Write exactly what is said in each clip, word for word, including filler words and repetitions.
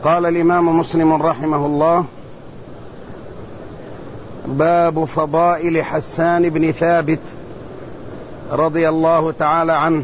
قال الإمام مسلم رحمه الله: باب فضائل حسان بن ثابت رضي الله تعالى عنه.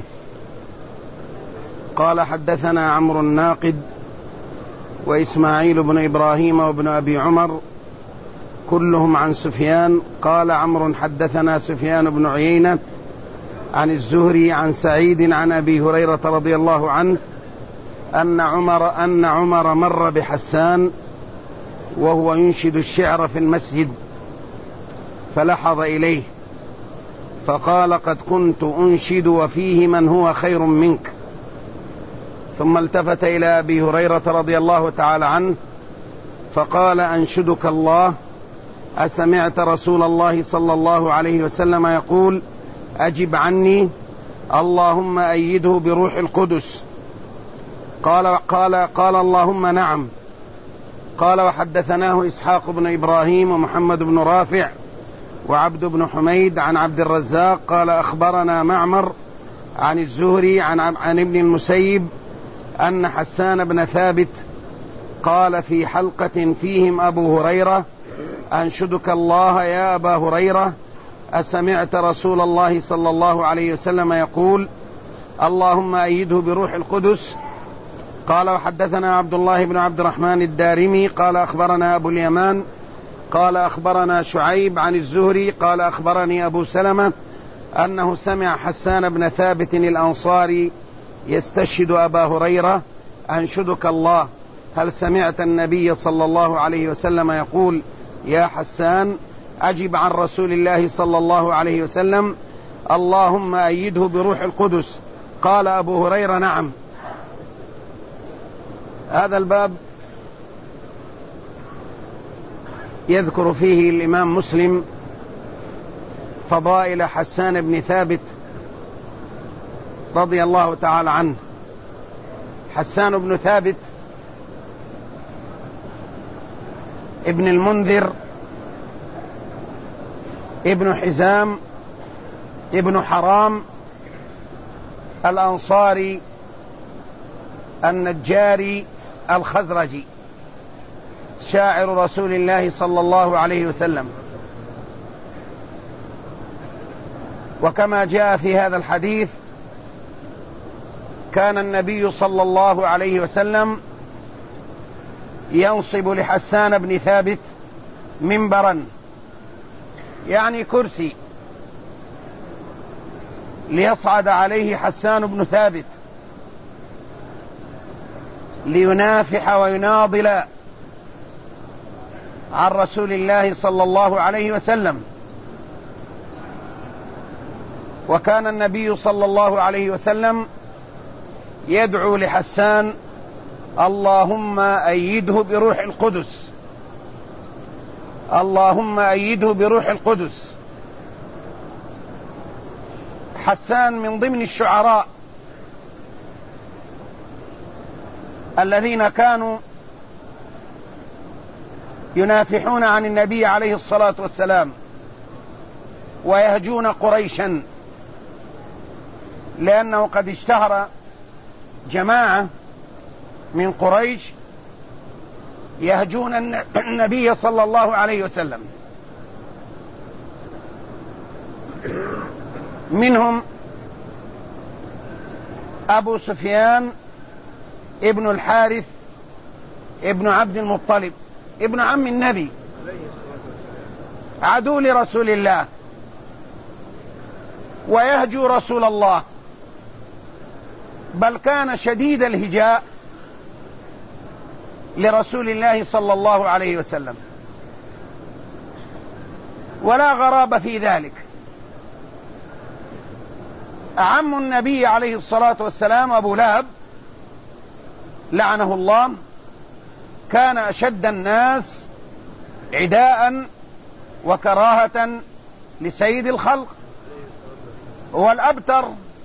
قال: حدثنا عمرو الناقد وإسماعيل بن إبراهيم وابن أبي عمر كلهم عن سفيان. قال عمرو: حدثنا سفيان بن عيينة عن الزهري عن سعيد عن أبي هريرة رضي الله عنه أن عمر أن عمر مر بحسان وهو ينشد الشعر في المسجد، فلحظ إليه فقال: قد كنت أنشد وفيه من هو خير منك. ثم التفت إلى أبي هريرة رضي الله تعالى عنه فقال: أنشدك الله، أسمعت رسول الله صلى الله عليه وسلم يقول: أجب عني، اللهم أيده بروح القدس. قال قال قال اللهم نعم. قال: وحدثناه إسحاق بن إبراهيم ومحمد بن رافع وعبد بن حميد عن عبد الرزاق قال: أخبرنا معمر عن الزهري عن, عن ابن المسيب أن حسان بن ثابت قال في حلقة فيهم أبو هريرة: أنشدك الله يا أبا هريرة، أسمعت رسول الله صلى الله عليه وسلم يقول: اللهم أيده بروح القدس. قال: وحدثنا عبد الله بن عبد الرحمن الدارمي قال: أخبرنا أبو اليمان قال: أخبرنا شعيب عن الزهري قال: أخبرني أبو سلمة أنه سمع حسان بن ثابت الأنصاري يستشهد أبا هريرة: أنشدك الله، هل سمعت النبي صلى الله عليه وسلم يقول: يا حسان أجب عن رسول الله صلى الله عليه وسلم، اللهم أيده بروح القدس. قال أبو هريرة: نعم. هذا الباب يذكر فيه الإمام مسلم فضائل حسان بن ثابت رضي الله تعالى عنه. حسان بن ثابت ابن المنذر ابن حزام ابن حرام الأنصاري النجاري الخزرجي، شاعر رسول الله صلى الله عليه وسلم. وكما جاء في هذا الحديث كان النبي صلى الله عليه وسلم ينصب لحسان بن ثابت منبرا، يعني كرسي، ليصعد عليه حسان بن ثابت لينافح ويناضل عن رسول الله صلى الله عليه وسلم. وكان النبي صلى الله عليه وسلم يدعو لحسان: اللهم أيده بروح القدس، اللهم أيده بروح القدس. حسان من ضمن الشعراء الذين كانوا ينافحون عن النبي عليه الصلاة والسلام ويهجون قريشا، لأنه قد اشتهر جماعة من قريش يهجون النبي صلى الله عليه وسلم، منهم أبو سفيان ابن الحارث ابن عبد المطلب ابن عم النبي، عدو لرسول الله ويهجو رسول الله، بل كان شديد الهجاء لرسول الله صلى الله عليه وسلم، ولا غرابة في ذلك. عم النبي عليه الصلاة والسلام أبو لهب لعنه الله كان أشد الناس عداء وكراهة لسيد الخلق، هو الأبتر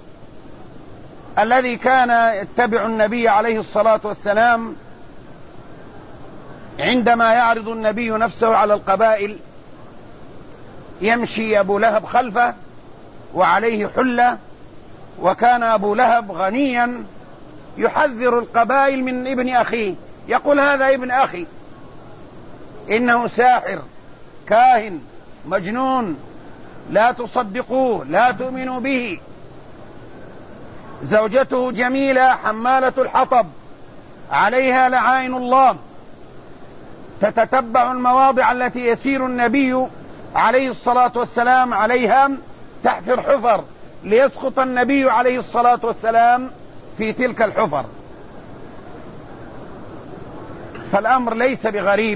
الذي كان يتبع النبي عليه الصلاة والسلام عندما يعرض النبي نفسه على القبائل، يمشي أبو لهب خلفه وعليه حلة، وكان أبو لهب غنيا يحذر القبائل من ابن أخيه يقول هذا ابن أخي إنه ساحر كاهن مجنون، لا تصدقوه لا تؤمنوا به. زوجته جميلة حمالة الحطب عليها لعائن الله، تتتبع المواضع التي يسير النبي عليه الصلاة والسلام عليها، تحفر حفر ليسقط النبي عليه الصلاة والسلام في تلك الحفر. فالأمر ليس بغريب،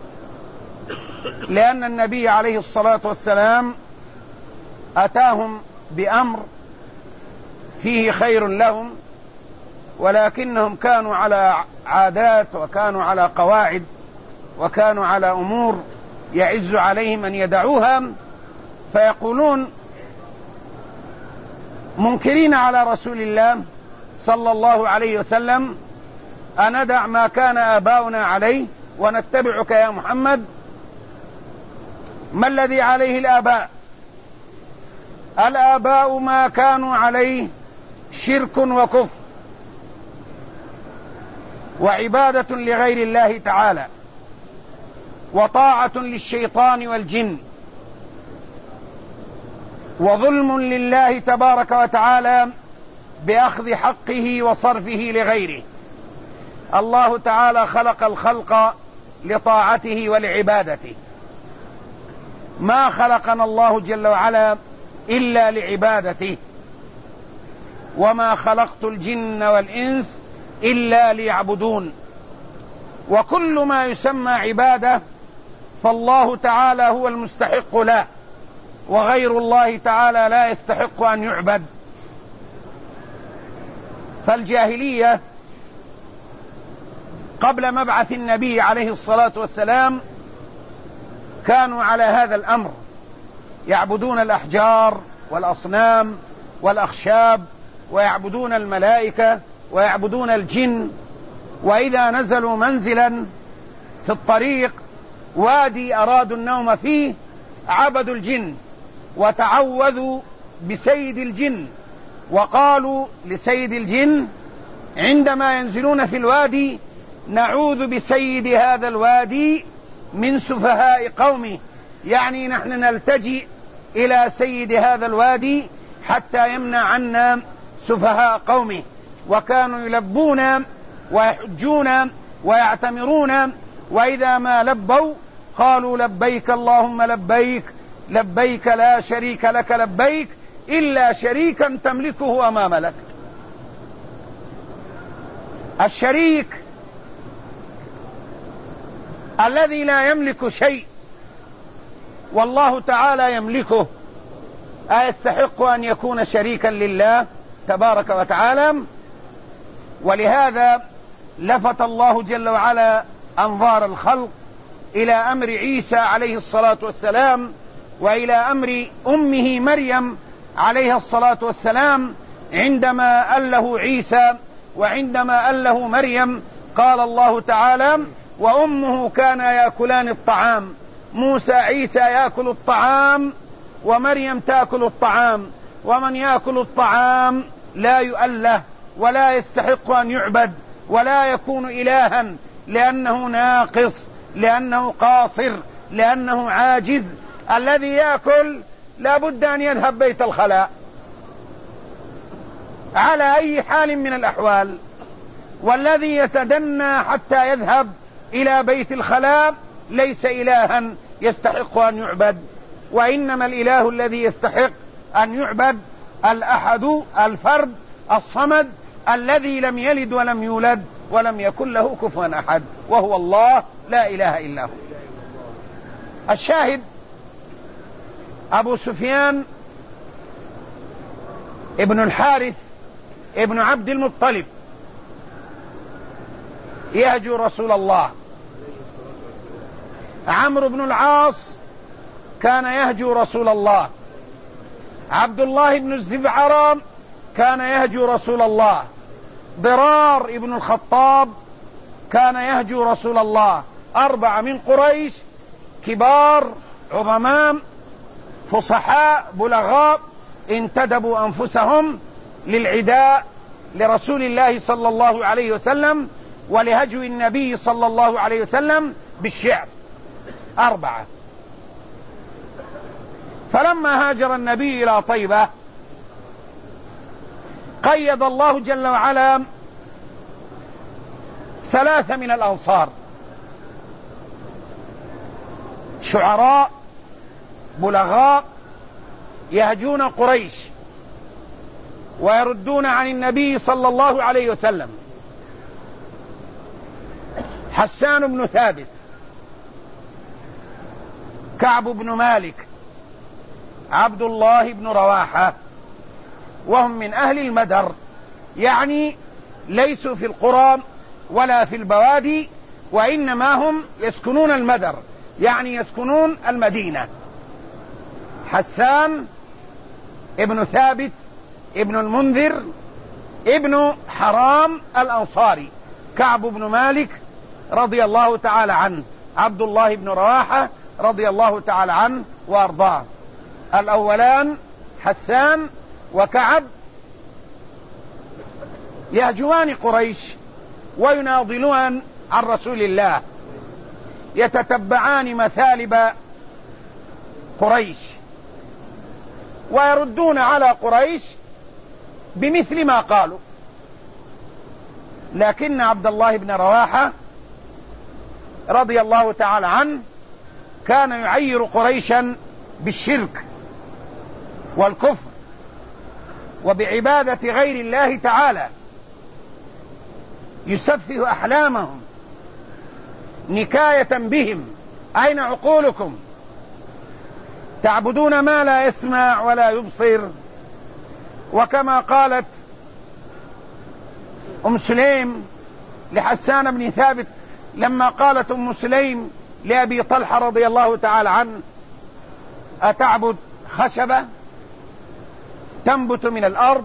لأن النبي عليه الصلاة والسلام أتاهم بأمر فيه خير لهم، ولكنهم كانوا على عادات وكانوا على قواعد وكانوا على أمور يعز عليهم أن يدعوها، فيقولون منكرين على رسول الله صلى الله عليه وسلم: أندع ما كان آباؤنا عليه ونتبعك يا محمد؟ ما الذي عليه الآباء؟ الآباء ما كانوا عليه شرك وكفر وعبادة لغير الله تعالى وطاعة للشيطان والجن وظلم لله تبارك وتعالى بأخذ حقه وصرفه لغيره. الله تعالى خلق الخلق لطاعته ولعبادته، ما خلقنا الله جل وعلا إلا لعبادته، وما خلقت الجن والإنس إلا ليعبدون. وكل ما يسمى عبادة فالله تعالى هو المستحق له، وغير الله تعالى لا يستحق أن يعبد. فالجاهلية قبل مبعث النبي عليه الصلاة والسلام كانوا على هذا الأمر، يعبدون الأحجار والأصنام والأخشاب، ويعبدون الملائكة، ويعبدون الجن. وإذا نزلوا منزلا في الطريق وادي أرادوا النوم فيه عبدوا الجن وتعوذوا بسيد الجن، وقالوا لسيد الجن عندما ينزلون في الوادي: نعوذ بسيد هذا الوادي من سفهاء قومه، يعني نحن نلتجئ إلى سيد هذا الوادي حتى يمنع عنا سفهاء قومه. وكانوا يلبون ويحجون ويعتمرون، وإذا ما لبوا قالوا: لبيك اللهم لبيك، لبيك لا شريك لك لبيك إلا شريكا تملكه وما ملك. الشريك الذي لا يملك شيء والله تعالى يملكه، أيستحق أن يكون شريكا لله تبارك وتعالى؟ ولهذا لفت الله جل وعلا أنظار الخلق إلى أمر عيسى عليه الصلاة والسلام، وإلى أمر أمه مريم عليها الصلاة والسلام. عندما أله عيسى وعندما أله مريم قال الله تعالى: وأمه كانا يأكلان الطعام. موسى عيسى يأكل الطعام ومريم تأكل الطعام، ومن يأكل الطعام لا يؤله ولا يستحق أن يعبد ولا يكون إلها، لأنه ناقص، لأنه قاصر، لأنه عاجز. الذي يأكل لا بد أن يذهب بيت الخلاء على أي حال من الأحوال، والذي يتدنى حتى يذهب إلى بيت الخلاء ليس إلها يستحق أن يعبد، وإنما الإله الذي يستحق أن يعبد الأحد الفرد الصمد الذي لم يلد ولم يولد ولم يكن له كفوا أحد، وهو الله لا إله إلا هو. الشاهد: أبو سفيان ابن الحارث ابن عبد المطلب يهجو رسول الله. عمرو بن العاص كان يهجو رسول الله. عبد الله بن الزبعرة كان يهجو رسول الله. ضرار ابن الخطاب كان يهجو رسول الله. أربعة من قريش كبار عظماء فصحاء بلغاء انتدبوا أنفسهم للعداء لرسول الله صلى الله عليه وسلم، ولهجو النبي صلى الله عليه وسلم بالشعر. أربعة. فلما هاجر النبي إلى طيبة قيد الله جل وعلا ثلاثة من الأنصار، شعراء بلغاء يهجون قريش ويردون عن النبي صلى الله عليه وسلم: حسان بن ثابت، كعب بن مالك، عبد الله بن رواحة، وهم من أهل المدر، يعني ليسوا في القرى ولا في البوادي، وإنما هم يسكنون المدر، يعني يسكنون المدينة. حسان ابن ثابت ابن المنذر ابن حرام الأنصاري، كعب بن مالك رضي الله تعالى عنه، عبد الله بن رواحة رضي الله تعالى عنه وأرضاه. الأولان حسان وكعب يهجوان قريش ويناضلون عن رسول الله، يتتبعان مثالب قريش ويردون على قريش بمثل ما قالوا. لكن عبد الله بن رواحة رضي الله تعالى عنه كان يعير قريشا بالشرك والكفر وبعبادة غير الله تعالى، يسفه أحلامهم نكاية بهم: أين عقولكم؟ تعبدون ما لا يسمع ولا يبصر. وكما قالت أم سليم لحسان بن ثابت لما قالت أم سليم لأبي طلحة رضي الله تعالى عنه: أتعبد خشبة تنبت من الأرض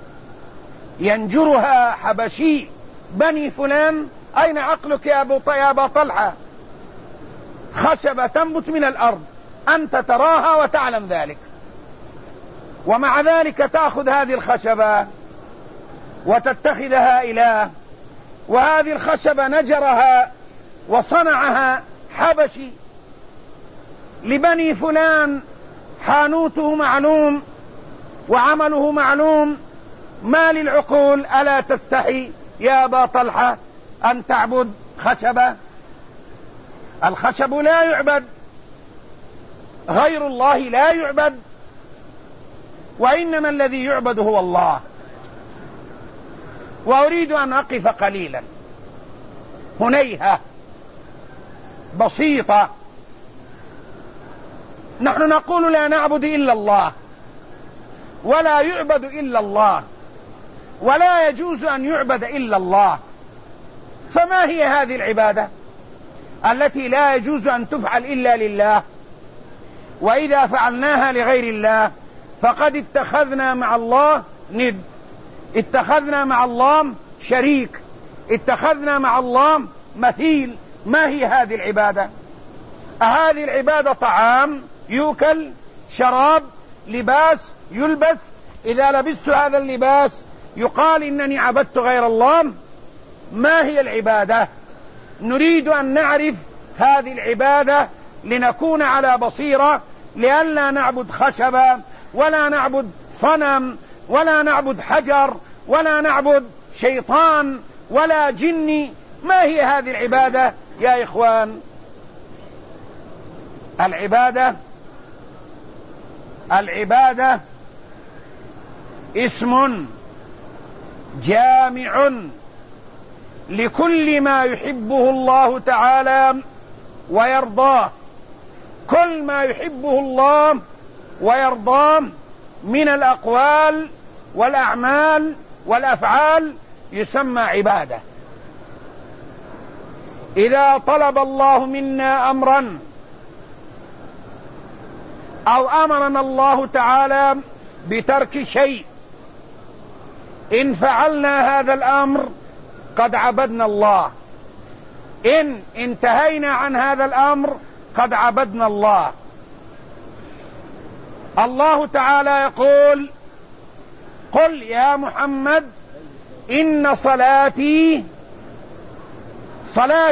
ينجرها حبشي بني فلان؟ أين عقلك يا أبا طلحة؟ خشبة تنبت من الأرض، أنت تراها وتعلم ذلك، ومع ذلك تأخذ هذه الخشبة وتتخذها إله، وهذه الخشبة نجرها وصنعها حبشي لبني فلان، حانوته معلوم وعمله معلوم، ما للعقول؟ ألا تستحي يا أبا طلحة أن تعبد خشبة؟ الخشب لا يعبد، غير الله لا يعبد، وإنما الذي يعبد هو الله. وأريد أن أقف قليلا هنيهة بسيطة. نحن نقول لا نعبد إلا الله ولا يعبد إلا الله ولا يجوز أن يعبد إلا الله، فما هي هذه العبادة التي لا يجوز أن تفعل إلا لله؟ وإذا فعلناها لغير الله فقد اتخذنا مع الله ند، اتخذنا مع الله شريك، اتخذنا مع الله مثيل. ما هي هذه العبادة؟ هذه العبادة طعام يؤكل، شراب، لباس يلبس، إذا لبست هذا اللباس يقال إنني عبدت غير الله؟ ما هي العبادة؟ نريد أن نعرف هذه العبادة لنكون على بصيرة، لئلا نعبد خشبة ولا نعبد صنم ولا نعبد حجر ولا نعبد شيطان ولا جني. ما هي هذه العبادة يا إخوان؟ العبادة العبادة اسم جامع لكل ما يحبه الله تعالى ويرضاه، كل ما يحبه الله ويرضاه من الأقوال والأعمال والأفعال يسمى عبادة. إذا طلب الله منا أمرا أو أمرنا الله تعالى بترك شيء، إن فعلنا هذا الأمر قد عبدنا الله، إن انتهينا عن هذا الأمر قد عبدنا الله. الله تعالى يقول: قل يا محمد إن صلاتي الصلاة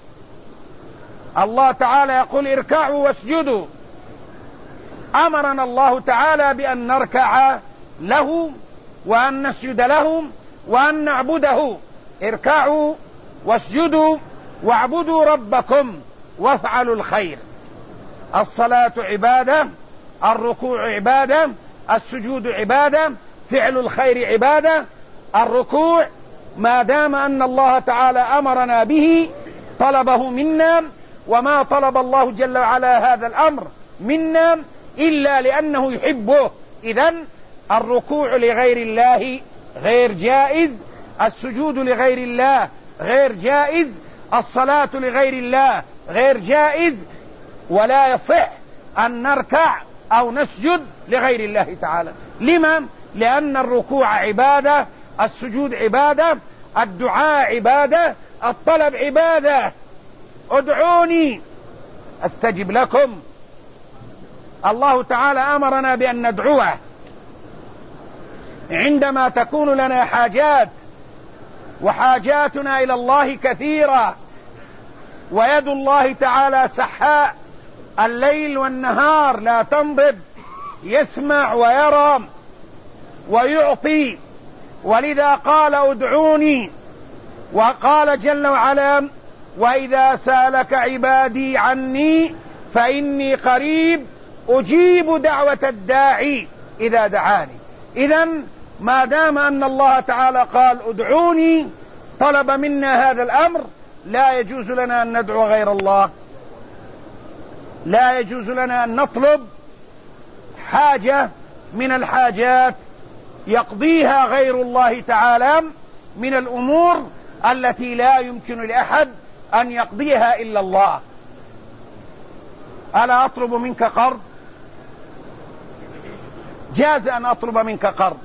الله تعالى يقول اركعوا واسجدوا، أمرنا الله تعالى بأن نركع له وأن نسجد له وأن نعبده. اركعوا واسجدوا واعبدوا ربكم وافعلوا الخير. الصلاة عبادة، الركوع عبادة، السجود عبادة، فعل الخير عبادة. الركوع ما دام أن الله تعالى أمرنا به طلبه منا، وما طلب الله جل وعلا هذا الأمر منا إلا لأنه يحبه. إذن الركوع لغير الله غير جائز، السجود لغير الله غير جائز، الصلاة لغير الله غير جائز، ولا يصح أن نركع أو نسجد لغير الله تعالى. لما؟ لأن الركوع عبادة، السجود عبادة، الدعاء عبادة، الطلب عبادة. ادعوني استجب لكم. الله تعالى أمرنا بأن ندعوه عندما تكون لنا حاجات، وحاجاتنا إلى الله كثيرة، ويد الله تعالى سحاء الليل والنهار لا تنضب، يسمع ويرى ويعطي. ولذا قال ادعوني، وقال جل وعلا وإذا سألك عبادي عني فإني قريب أجيب دعوة الداعي إذا دعاني. إذن ما دام أن الله تعالى قال ادعوني، طلب منا هذا الأمر، لا يجوز لنا أن ندعو غير الله، لا يجوز لنا أن نطلب حاجة من الحاجات يقضيها غير الله تعالى من الأمور التي لا يمكن لأحد أن يقضيها إلا الله. ألا أطلب منك قرض؟ جاز أن أطلب منك قرض.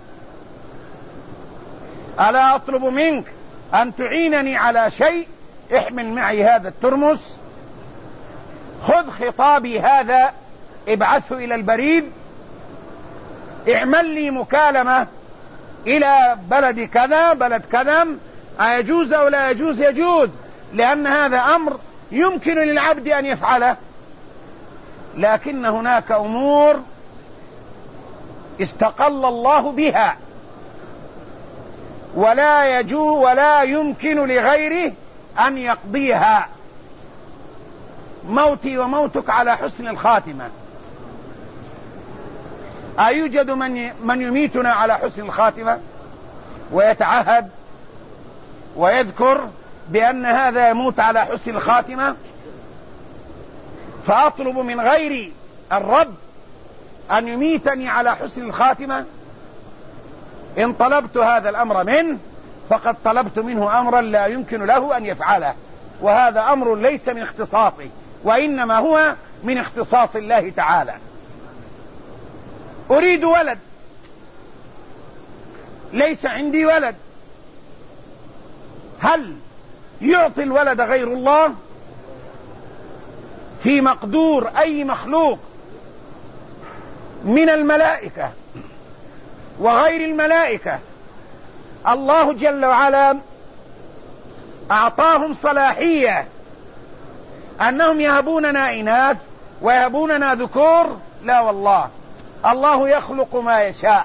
ألا أطلب منك أن تعينني على شيء؟ احمل معي هذا الترمس، خذ خطابي هذا ابعثه إلى البريد، اعمل لي مكالمة إلى بلد كذا بلد كذا. أيجوز أو لا يجوز؟ يجوز، لأن هذا أمر يمكن للعبد أن يفعله. لكن هناك أمور استقل الله بها ولا يجوز ولا يمكن لغيره أن يقضيها. موتي وموتك على حسن الخاتمة. أيوجد من من يميتنا على حسن الخاتمة ويتعهد ويذكر بأن هذا يموت على حسن الخاتمة؟ فأطلب من غير الرب أن يميتني على حسن الخاتمة؟ إن طلبت هذا الأمر منه فقد طلبت منه أمرا لا يمكن له أن يفعله، وهذا أمر ليس من اختصاصه، وإنما هو من اختصاص الله تعالى. أريد ولد، ليس عندي ولد، هل يعطي الولد غير الله؟ في مقدور أي مخلوق من الملائكة وغير الملائكة الله جل وعلا أعطاهم صلاحية أنهم يهبوننا إناث ويهبوننا ذكور؟ لا والله، الله يخلق ما يشاء،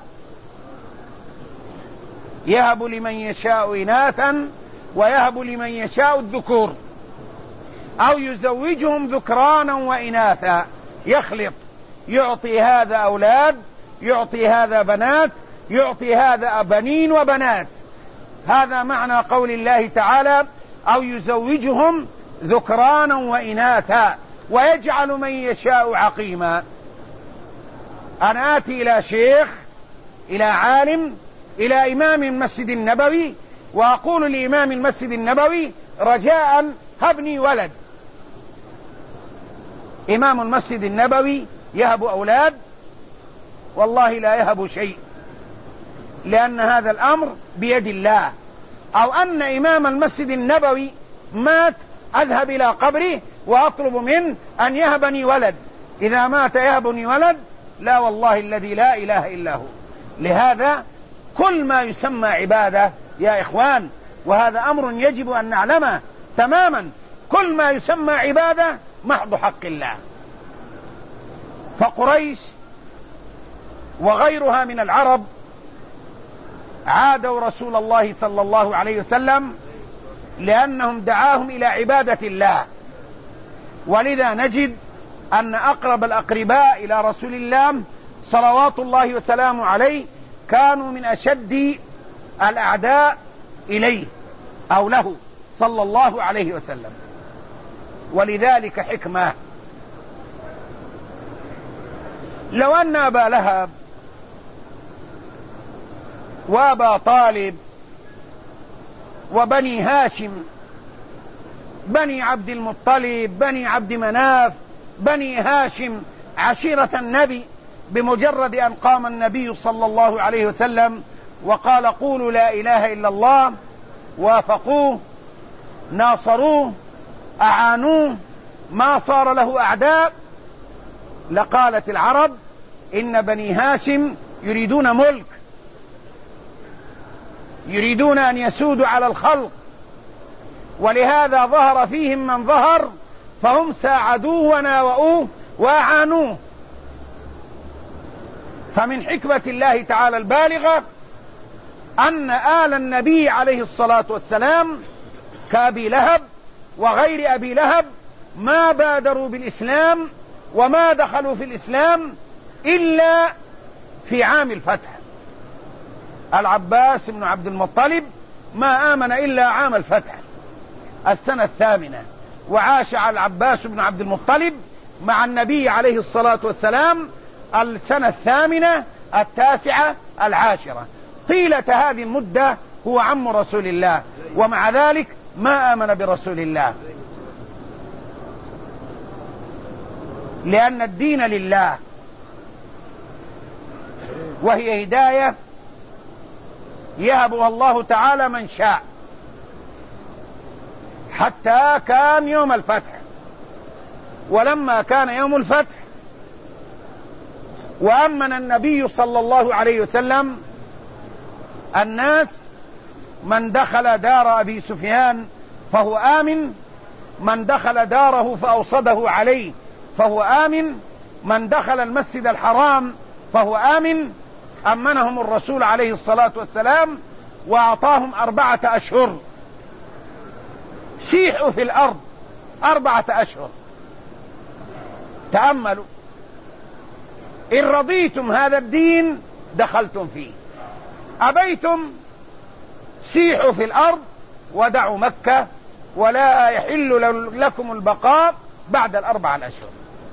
يهب لمن يشاء إناثا ويهب لمن يشاء الذكور، أو يزوجهم ذكرانا وإناثا، يخلط، يعطي هذا أولاد، يعطي هذا بنات، يعطي هذا بنين وبنات. هذا معنى قول الله تعالى أو يزوجهم ذكرانا وإناثا ويجعل من يشاء عقيما. أنا آتي إلى شيخ، إلى عالم، إلى إمام المسجد النبوي، وأقول لإمام المسجد النبوي رجاء هبني ولد. إمام المسجد النبوي يهب أولاد؟ والله لا يهب شيء، لأن هذا الأمر بيد الله. أو أن إمام المسجد النبوي مات، أذهب إلى قبره وأطلب منه أن يهبني ولد. إذا مات يهبني ولد؟ لا والله الذي لا إله إلا هو. لهذا كل ما يسمى عبادة يا إخوان، وهذا أمر يجب أن نعلمه، تماما. كل ما يسمى عبادة محض حق الله. فقريش وغيرها من العرب عادوا رسول الله صلى الله عليه وسلم لأنهم دعاهم إلى عبادة الله. ولذا نجد أن أقرب الأقرباء إلى رسول الله صلوات الله وسلامه عليه كانوا من أشد الأعداء إليه أو له صلى الله عليه وسلم. ولذلك حكمة، لو أن أبا لهب وأبا طالب وبني هاشم بني عبد المطلب بني عبد مناف بني هاشم عشيرة النبي، بمجرد أن قام النبي صلى الله عليه وسلم وقال قولوا لا إله إلا الله وافقوه ناصروه أعانوه ما صار له أعداء، لقالت العرب إن بني هاشم يريدون ملك، يريدون أن يسودوا على الخلق، ولهذا ظهر فيهم من ظهر فهم ساعدوه وناوؤوه وأعانوه. فمن حكمة الله تعالى البالغة أن آل النبي عليه الصلاة والسلام كأبي لهب وغير أبي لهب ما بادروا بالإسلام وما دخلوا في الإسلام إلا في عام الفتح. العباس بن عبد المطلب ما آمن إلا عام الفتح السنة الثامنة، وعاش على العباس بن عبد المطلب مع النبي عليه الصلاة والسلام السنة الثامنة التاسعة العاشرة، طيلة هذه المدة هو عم رسول الله، ومع ذلك ما آمن برسول الله، لأن الدين لله، وهي هداية يهبها الله تعالى من شاء. حتى كان يوم الفتح، ولما كان يوم الفتح وأمن النبي صلى الله عليه وسلم الناس، من دخل دار أبي سفيان فهو آمن، من دخل داره فأوصده عليه فهو آمن، من دخل المسجد الحرام فهو آمن. أمنهم الرسول عليه الصلاة والسلام وأعطاهم أربعة أشهر، سيحوا في الأرض أربعة أشهر. تأملوا، إن رضيتم هذا الدين دخلتم فيه، أبيتم سيحوا في الأرض ودعوا مكة، ولا يحل لكم البقاء بعد الأربع الأشهر.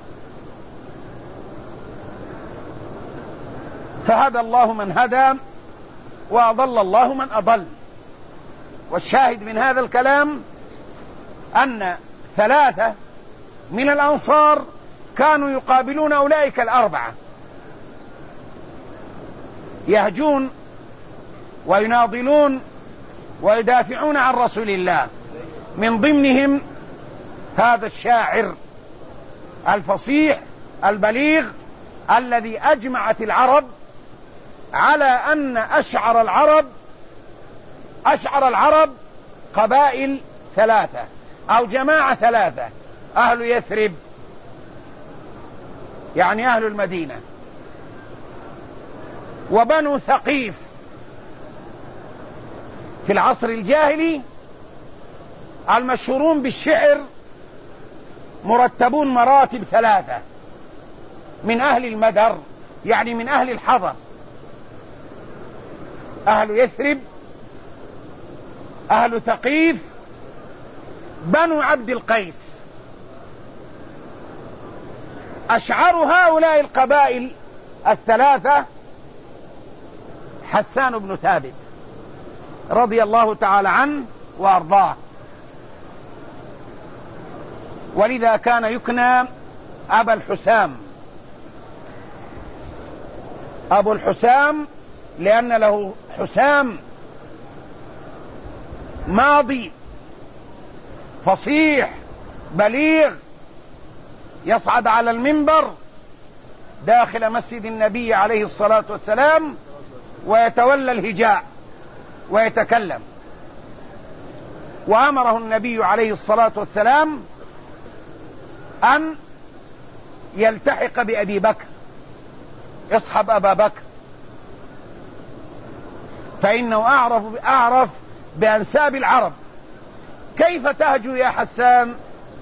فهدى الله من هدى وأضل الله من أضل. والشاهد من هذا الكلام أن ثلاثة من الأنصار كانوا يقابلون أولئك الأربعة، يهجون ويناضلون ويدافعون عن رسول الله. من ضمنهم هذا الشاعر الفصيح البليغ الذي أجمعت العرب على أن أشعر العرب أشعر العرب قبائل ثلاثة أو جماعة ثلاثة: أهل يثرب يعني أهل المدينة، وبنو ثقيف في العصر الجاهلي المشهورون بالشعر مرتبون مراتب ثلاثة من أهل المدر، يعني من أهل الحضر: أهل يثرب، أهل ثقيف، بنو عبد القيس. أشعر هؤلاء القبائل الثلاثة حسان بن ثابت رضي الله تعالى عنه وأرضاه، ولذا كان يكنى أبا الحسام، أبو الحسام لأن له حسام ماضي فصيح بليغ يصعد على المنبر داخل مسجد النبي عليه الصلاة والسلام ويتولى الهجاء ويتكلم. وأمره النبي عليه الصلاة والسلام أن يلتحق بأبي بكر، اصحب أبا بكر، فإنه أعرف, أعرف بأنساب العرب. كيف تهجو يا حسان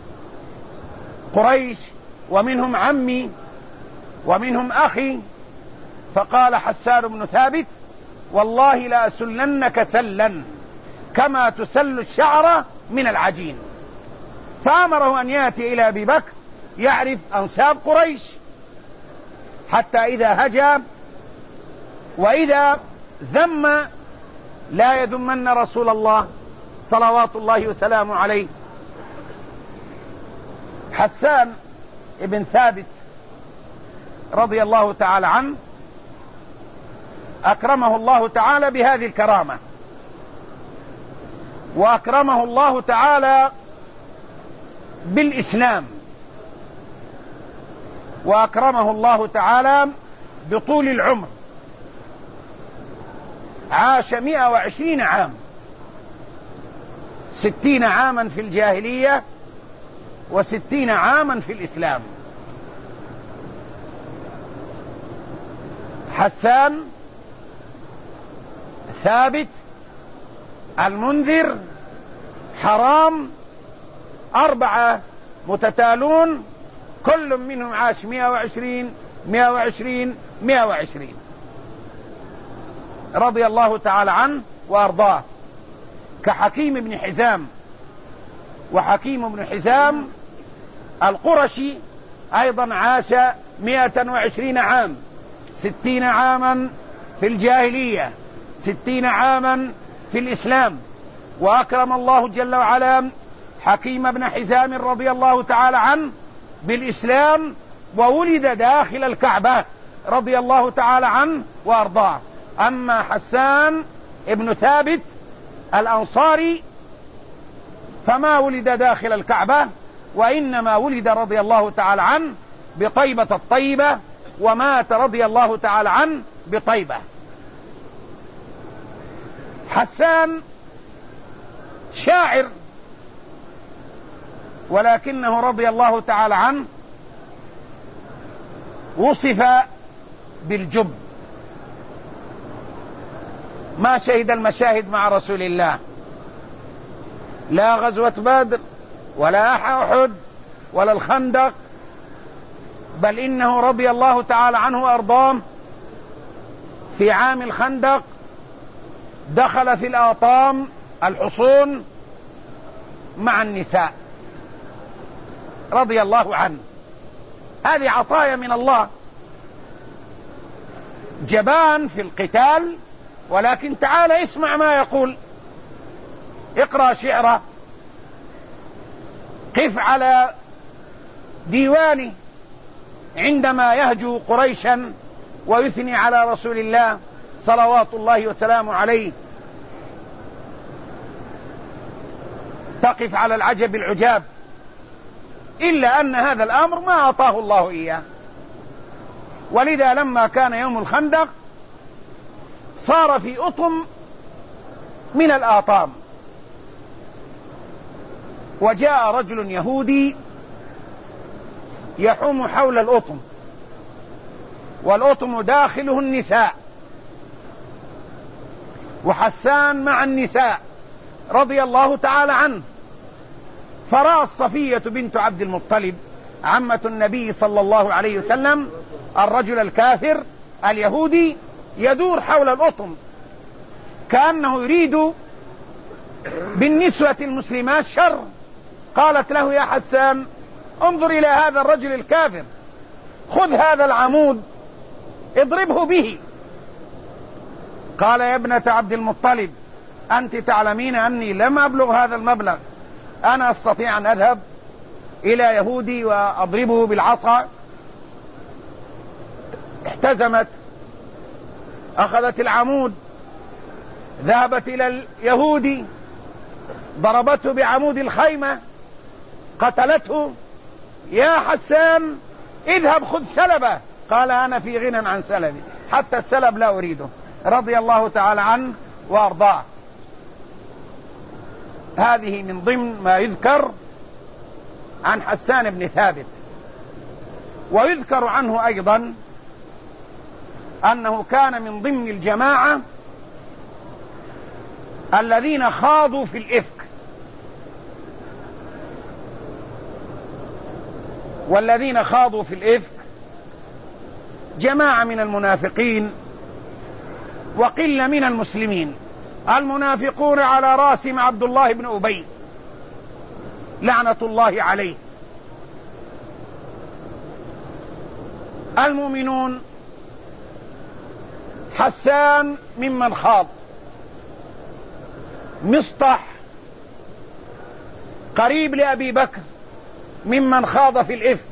قريش ومنهم عمي ومنهم أخي؟ فقال حسان بن ثابت: والله لا أسلنك سلا كما تسل الشعر من العجين. فأمره أن يأتي إلى أبي بكر يعرف أنساب قريش، حتى إذا هجا وإذا ذم لا يذمن رسول الله صلوات الله وسلامه عليه. حسان ابن ثابت رضي الله تعالى عنه أكرمه الله تعالى بهذه الكرامة، وأكرمه الله تعالى بالإسلام، وأكرمه الله تعالى بطول العمر. عاش مئة وعشرين عام، ستين عاما في الجاهلية وستين عاما في الإسلام. حسان ثابت المنذر حرام، أربعة متتالون كل منهم عاش مئة وعشرين مئة وعشرين مئة وعشرين رضي الله تعالى عنه وأرضاه، كحكيم بن حزام. وحكيم بن حزام القرشي أيضا عاش مئة وعشرين عام، ستين عاما في الجاهلية، ستين عاما في الإسلام. وأكرم الله جل وعلا حكيم بن حزام رضي الله تعالى عنه بالإسلام، وولد داخل الكعبة رضي الله تعالى عنه وأرضاه. أما حسان ابن ثابت الأنصاري فما ولد داخل الكعبة، وإنما ولد رضي الله تعالى عنه بطيبة الطيبة، ومات رضي الله تعالى عنه بطيبة. حسان شاعر، ولكنه رضي الله تعالى عنه وصف بالجب، ما شهد المشاهد مع رسول الله، لا غزوة بدر ولا أحد ولا الخندق، بل إنه رضي الله تعالى عنه وأرضاه في عام الخندق دخل في الآطام الحصون مع النساء رضي الله عنه. هذه عطايا من الله، جبان في القتال، ولكن تعال اسمع ما يقول، اقرأ شعره، قف على ديوانه عندما يهجو قريشا ويثني على رسول الله صلوات الله وسلامه عليه، تقف على العجب العجاب. إلا أن هذا الأمر ما أعطاه الله إياه، ولذا لما كان يوم الخندق صار في أطم من الآطام، وجاء رجل يهودي يحوم حول الأطم، والأطم داخله النساء، وحسان مع النساء رضي الله تعالى عنه. فرأى صفية بنت عبد المطلب عمة النبي صلى الله عليه وسلم الرجل الكافر اليهودي يدور حول الأطم كأنه يريد بالنسوة المسلمات شر. قالت له: يا حسان، انظر إلى هذا الرجل الكافر، خذ هذا العمود اضربه به. قال: يا ابنة عبد المطلب، أنت تعلمين أني لم أبلغ هذا المبلغ، أنا أستطيع أن أذهب إلى يهودي وأضربه بالعصا. احتزمت، أخذت العمود، ذهبت إلى اليهودي، ضربته بعمود الخيمة، قتلته. يا حسان، اذهب خذ سلبه. قال: أنا في غنى عن سلبي، حتى السلب لا أريده، رضي الله تعالى عنه وأرضاه. هذه من ضمن ما يذكر عن حسان بن ثابت. ويذكر عنه أيضا أنه كان من ضمن الجماعة الذين خاضوا في الإفك، والذين خاضوا في الإفك جماعة من المنافقين وقلة من المسلمين. المنافقون على رأسهم عبد الله بن أبي لعنة الله عليه. المؤمنون حسان ممن خاض، مصطح قريب لأبي بكر ممن خاض في الإفك،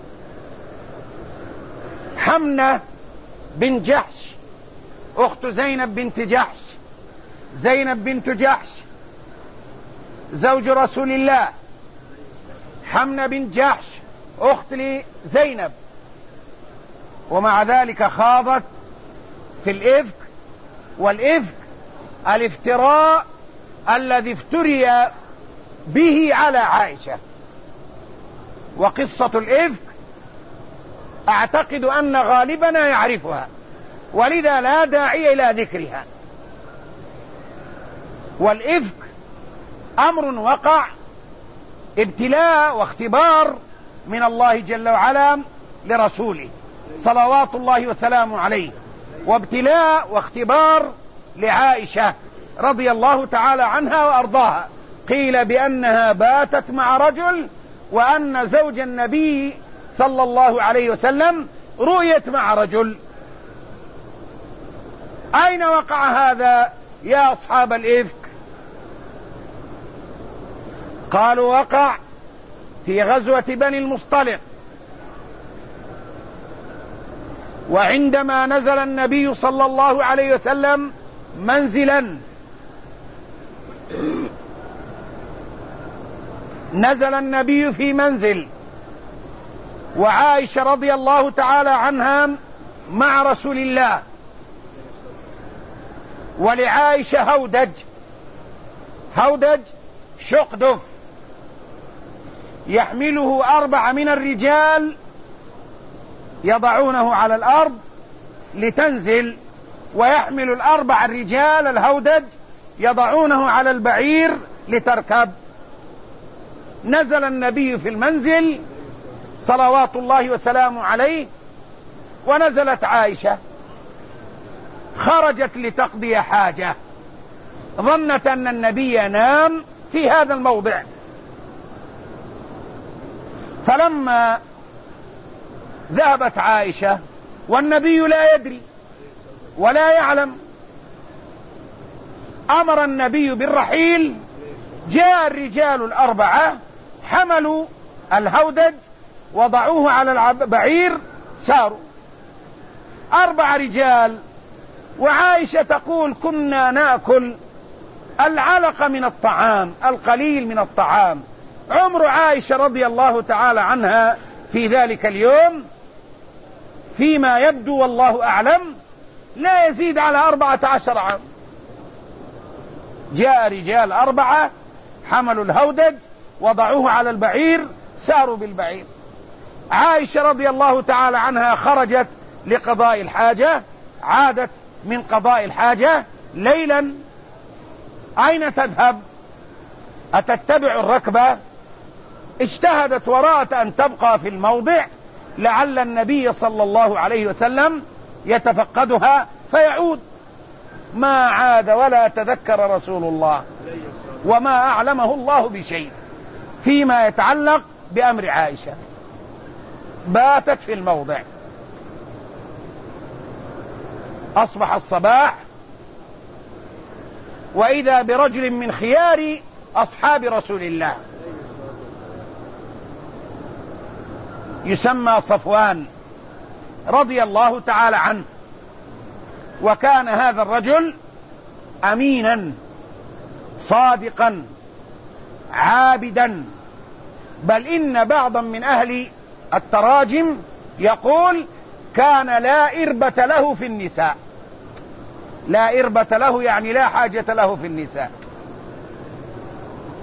حمنة بن جحش أخت زينب بنت جحش، زينب بنت جحش زوج رسول الله، حمنة بن جحش أخت لزينب، ومع ذلك خاضت في الإفك. والإفك الافتراء الذي افتري به على عائشة. وقصة الإفك أعتقد أن غالبنا يعرفها، ولذا لا داعي إلى ذكرها. والإفك أمر وقع ابتلاء واختبار من الله جل وعلا لرسوله صلوات الله وسلامه عليه، وابتلاء واختبار لعائشة رضي الله تعالى عنها وأرضاها. قيل بأنها باتت مع رجل، وأن زوج النبي صلى الله عليه وسلم رؤيت مع رجل. أين وقع هذا يا أصحاب الإفك؟ قالوا وقع في غزوة بني المصطلق، وعندما نزل النبي صلى الله عليه وسلم منزلا، نزل النبي في منزل وعائشة رضي الله تعالى عنها مع رسول الله، ولعائشة هودج، هودج شقدف يحمله أربعة من الرجال يضعونه على الأرض لتنزل، ويحمل الأربع الرجال الهودج يضعونه على البعير لتركب. نزل النبي في المنزل صلوات الله وسلامه عليه، ونزلت عائشة، خرجت لتقضي حاجة، ظنت أن النبي ينام في هذا الموضع. فلما ذهبت عائشة والنبي لا يدري ولا يعلم، أمر النبي بالرحيل. جاء الرجال الأربعة حملوا الهودج وضعوه على البعير، ساروا أربع رجال. وعائشة تقول كنا نأكل العلق من الطعام، القليل من الطعام. عمر عائشة رضي الله تعالى عنها في ذلك اليوم فيما يبدو والله أعلم لا يزيد على أربعة عشر عام. جاء رجال أربعة حملوا الهودج وضعوه على البعير، ساروا بالبعير. عائشة رضي الله تعالى عنها خرجت لقضاء الحاجة، عادت من قضاء الحاجة ليلا. أين تذهب؟ أتتبع الركبة؟ اجتهدت ورأت أن تبقى في الموضع لعل النبي صلى الله عليه وسلم يتفقدها فيعود. ما عاد ولا تذكر رسول الله، وما أعلمه الله بشيء فيما يتعلق بأمر عائشة. باتت في الموضع. أصبح الصباح وإذا برجل من خيار أصحاب رسول الله يسمى صفوان رضي الله تعالى عنه. وكان هذا الرجل أمينا صادقا عابدا، بل إن بعضا من أهل التراجم يقول كان لا إربة له في النساء. لا إربة له يعني لا حاجة له في النساء.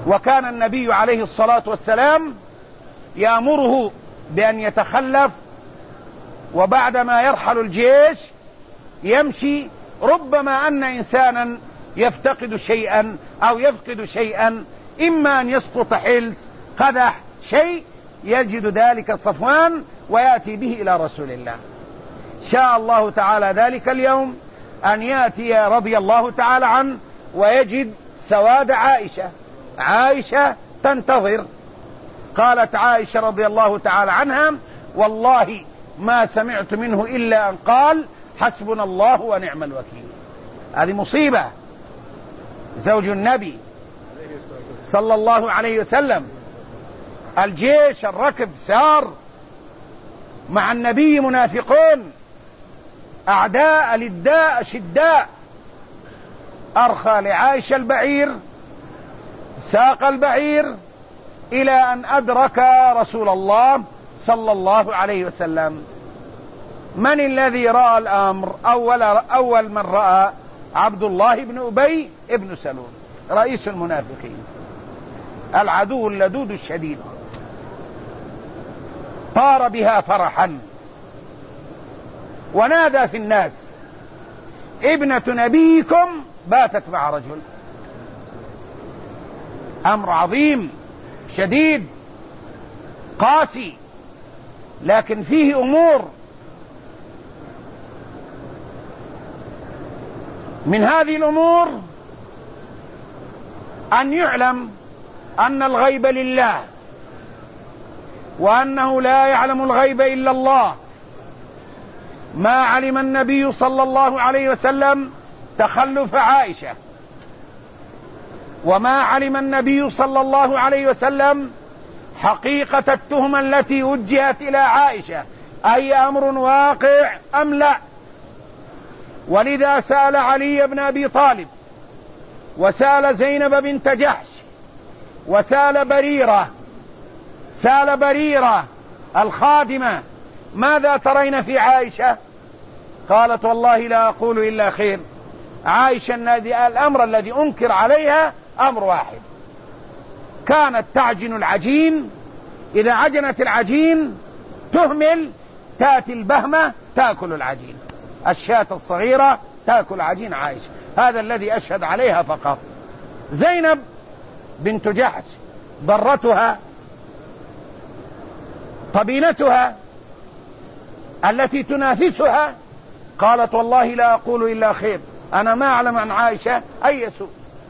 وكان النبي عليه الصلاة والسلام يأمره بأن يتخلف، وبعدما يرحل الجيش يمشي، ربما أن إنسانا يفتقد شيئا أو يفقد شيئا، إما أن يسقط حلس، قدح، شيء، يجد ذلك صفوان ويأتي به إلى رسول الله. شاء الله تعالى ذلك اليوم أن يأتي رضي الله تعالى عنه ويجد سواد عائشة، عائشة تنتظر. قالت عائشة رضي الله تعالى عنها: والله ما سمعت منه إلا أن قال حسبنا الله ونعم الوكيل. هذه مصيبة. زوج النبي صلى الله عليه وسلم، الجيش الركب سار مع النبي، منافقون أعداء للداء شداء. أرخى لعائشة البعير، ساق البعير إلى أن أدرك رسول الله صلى الله عليه وسلم. من الذي رأى الأمر؟ أول, أول من رأى عبد الله بن أبي بن سلول، رئيس المنافقين، العدو اللدود الشديد. طار بها فرحا ونادى في الناس: ابنة نبيكم باتت مع رجل. أمر عظيم شديد قاسي، لكن فيه أمور. من هذه الأمور أن يعلم أن الغيب لله، وأنه لا يعلم الغيب إلا الله. ما علم النبي صلى الله عليه وسلم تخلف عائشة، وما علم النبي صلى الله عليه وسلم حقيقة التهمة التي وجهت إلى عائشة، أي أمر واقع أم لا. ولذا سأل علي بن أبي طالب، وسأل زينب بنت جحش، وسأل بريرة، سأل بريرة الخادمة: ماذا ترين في عائشة؟ قالت: والله لا أقول إلا خير. عائشة الأمر الذي أنكر عليها أمر واحد: كانت تعجن العجين، إذا عجنت العجين تهمل، تأتي البهمة تأكل العجين، الشاة الصغيرة تأكل عجين عائشة. هذا الذي أشهد عليها فقط. زينب بنت جحش ضرتها، طبينتها التي تنافسها، قالت: والله لا أقول إلا خير، أنا ما أعلم عن عائشة أي سوء.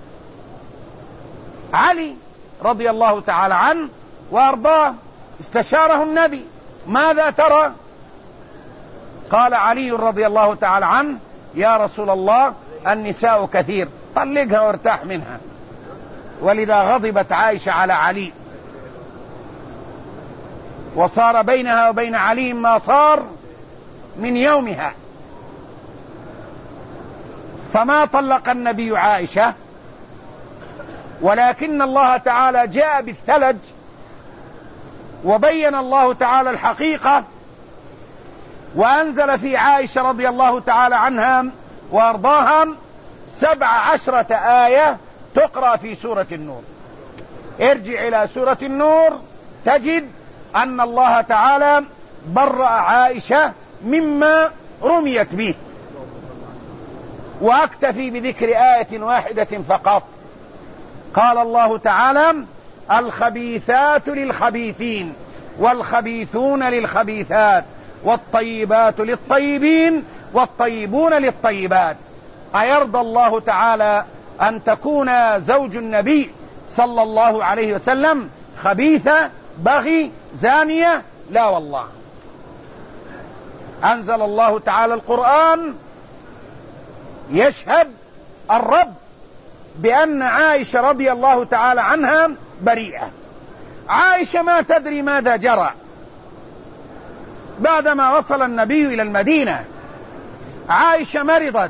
علي رضي الله تعالى عنه وأرضاه استشاره النبي: ماذا ترى؟ قال علي رضي الله تعالى عنه: يا رسول الله، النساء كثير، طلقها وارتاح منها. ولذا غضبت عائشة على علي، وصار بينها وبين علي ما صار من يومها. فما طلق النبي عائشة، ولكن الله تعالى جاء بالثلج وبين الله تعالى الحقيقة، وأنزل في عائشة رضي الله تعالى عنها وأرضاها سبع عشرة آية تقرأ في سورة النور. ارجع إلى سورة النور تجد أن الله تعالى برأ عائشة مما رميت به. وأكتفي بذكر آية واحدة فقط. قال الله تعالى: الخبيثات للخبيثين والخبيثون للخبيثات والطيبات للطيبين والطيبون للطيبات. أيرضى الله تعالى أن تكون زوج النبي صلى الله عليه وسلم خبيثة بغي زانية؟ لا والله. أنزل الله تعالى القرآن يشهد الرب بأن عائشة رضي الله تعالى عنها بريئة. عائشة ما تدري ماذا جرى بعدما وصل النبي إلى المدينة. عائشة مرضت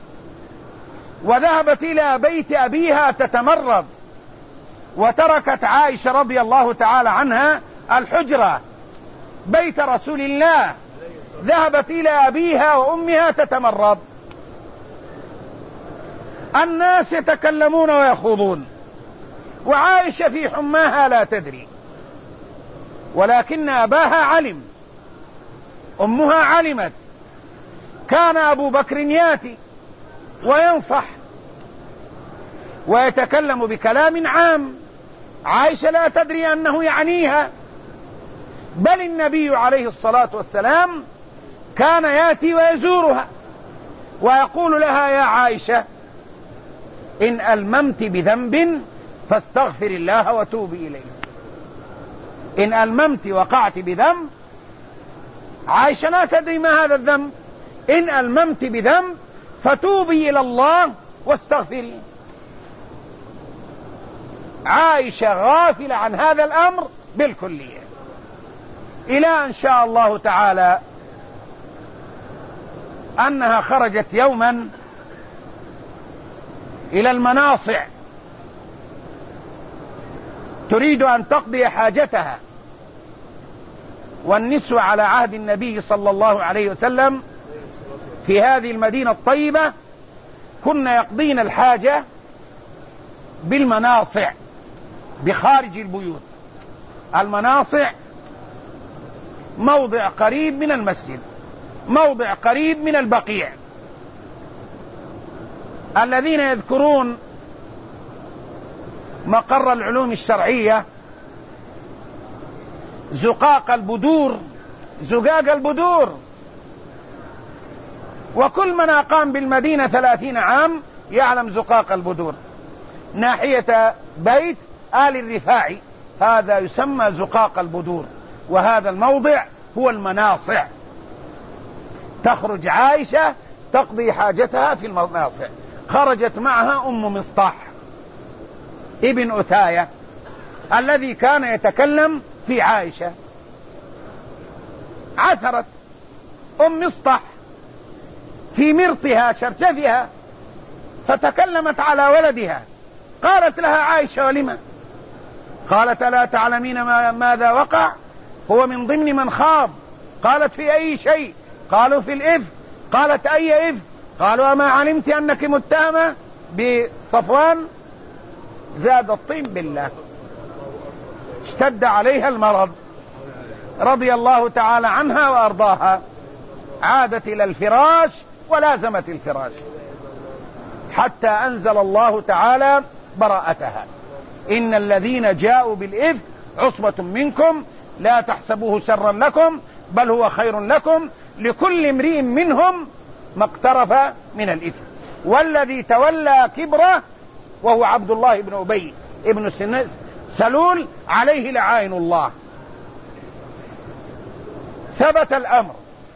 وذهبت إلى بيت أبيها تتمرض، وتركت عائشة رضي الله تعالى عنها الحجرة بيت رسول الله، ذهبت إلى أبيها وأمها تتمرض. الناس يتكلمون ويخوضون، وعائشة في حماها لا تدري، ولكن أباها علم، أمها علمت. كان أبو بكر ياتي وينصح ويتكلم بكلام عام، عائشة لا تدري أنه يعنيها، بل النبي عليه الصلاة والسلام كان ياتي ويزورها ويقول لها: يا عائشة، إن ألممت بذنب فاستغفر الله وتوبي إليه. إن ألممت وقعت بذنب، عائشة لا تدري ما هذا الذنب، إن ألممت بذنب فتوبي إلى الله واستغفري. عائشة غافلة عن هذا الأمر بالكلية، إلى أن شاء الله تعالى أنها خرجت يوما إلى المناصع تريد أن تقضي حاجتها، والنسوة على عهد النبي صلى الله عليه وسلم في هذه المدينة الطيبة كن يقضين الحاجة بالمناصع بخارج البيوت. المناصع موضع قريب من المسجد، موضع قريب من البقيع. الذين يذكرون مقر العلوم الشرعية زقاق البدور، زقاق البدور، وكل من أقام بالمدينة ثلاثين عام يعلم زقاق البدور ناحية بيت آل الرفاعي، هذا يسمى زقاق البدور، وهذا الموضع هو المناصع. تخرج عائشة تقضي حاجتها في المناصع، خرجت معها أم مصطح ابن أتاية الذي كان يتكلم في عائشة. عثرت أم مصطح في مرطها شرشفها فتكلمت على ولدها، قالت لها عائشة: ولما؟ قالت: ألا تعلمين ما ماذا وقع؟ هو من ضمن من خاض. قالت: في أي شيء؟ قالوا: في الإفك. قالت: أي إفك؟ قالوا: أما علمت أنك متهمة بصفوان؟ زاد الطين بالله، اشتد عليها المرض رضي الله تعالى عنها وأرضاها، عادت إلى الفراش ولازمت الفراش حتى أنزل الله تعالى براءتها: إن الذين جاءوا بالإفك عصبة منكم لا تحسبوه شرا لكم بل هو خير لكم لكل امرئ منهم ما اقترف من الإثم والذي تولى كبره وهو عبد الله بن أبي ابن سلول عليه لعائن الله. ثبت الأمر،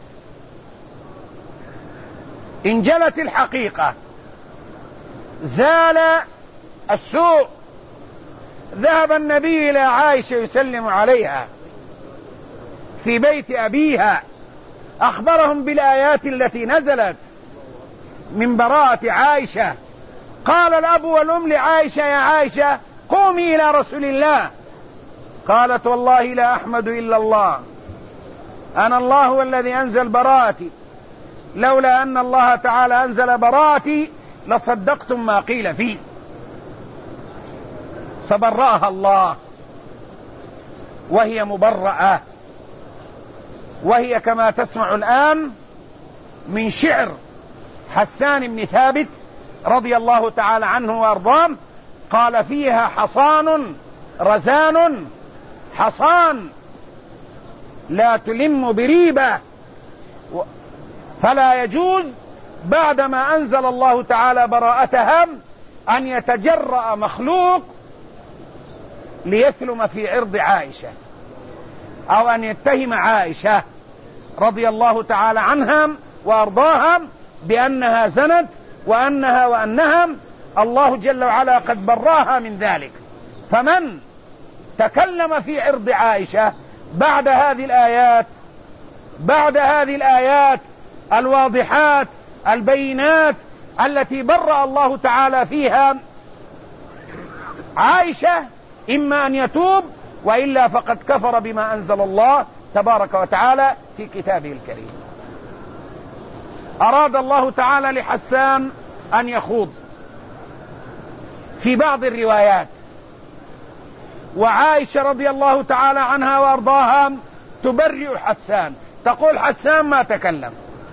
انجلت الحقيقة، زال السوء. ذهب النبي إلى عائشة يسلم عليها في بيت أبيها، أخبرهم بالآيات التي نزلت من براءة عائشة. قال الأب والأم لعائشة: يا عائشة، قومي إلى رسول الله. قالت: والله لا أحمد إلا الله، أنا الله والذي أنزل براءتي، لولا أن الله تعالى أنزل براءتي لصدقتم ما قيل فيه. فبرأها الله وهي مبرأة، وهي كما تسمع الآن من شعر حسان بن ثابت رضي الله تعالى عنه وأرضاه، قال فيها: حصان رزان حصان لا تلم بريبة، فلا يجوز بعدما أنزل الله تعالى براءتها أن يتجرأ مخلوق ليثلم في عرض عائشة أو أن يتهم عائشة رضي الله تعالى عنها وأرضاها بأنها زنت وأنها وأنها. الله جل وعلا قد براها من ذلك. فمن تكلم في عرض عائشة بعد هذه الآيات بعد هذه الآيات الواضحات البينات التي برأ الله تعالى فيها عائشة، إما أن يتوب وإلا فقد كفر بما أنزل الله تبارك وتعالى في كتابه الكريم. أراد الله تعالى لحسان أن يخوض في بعض الروايات وعائشة رضي الله تعالى عنها وأرضاها تبرئ حسان، تقول حسان ما تكلم،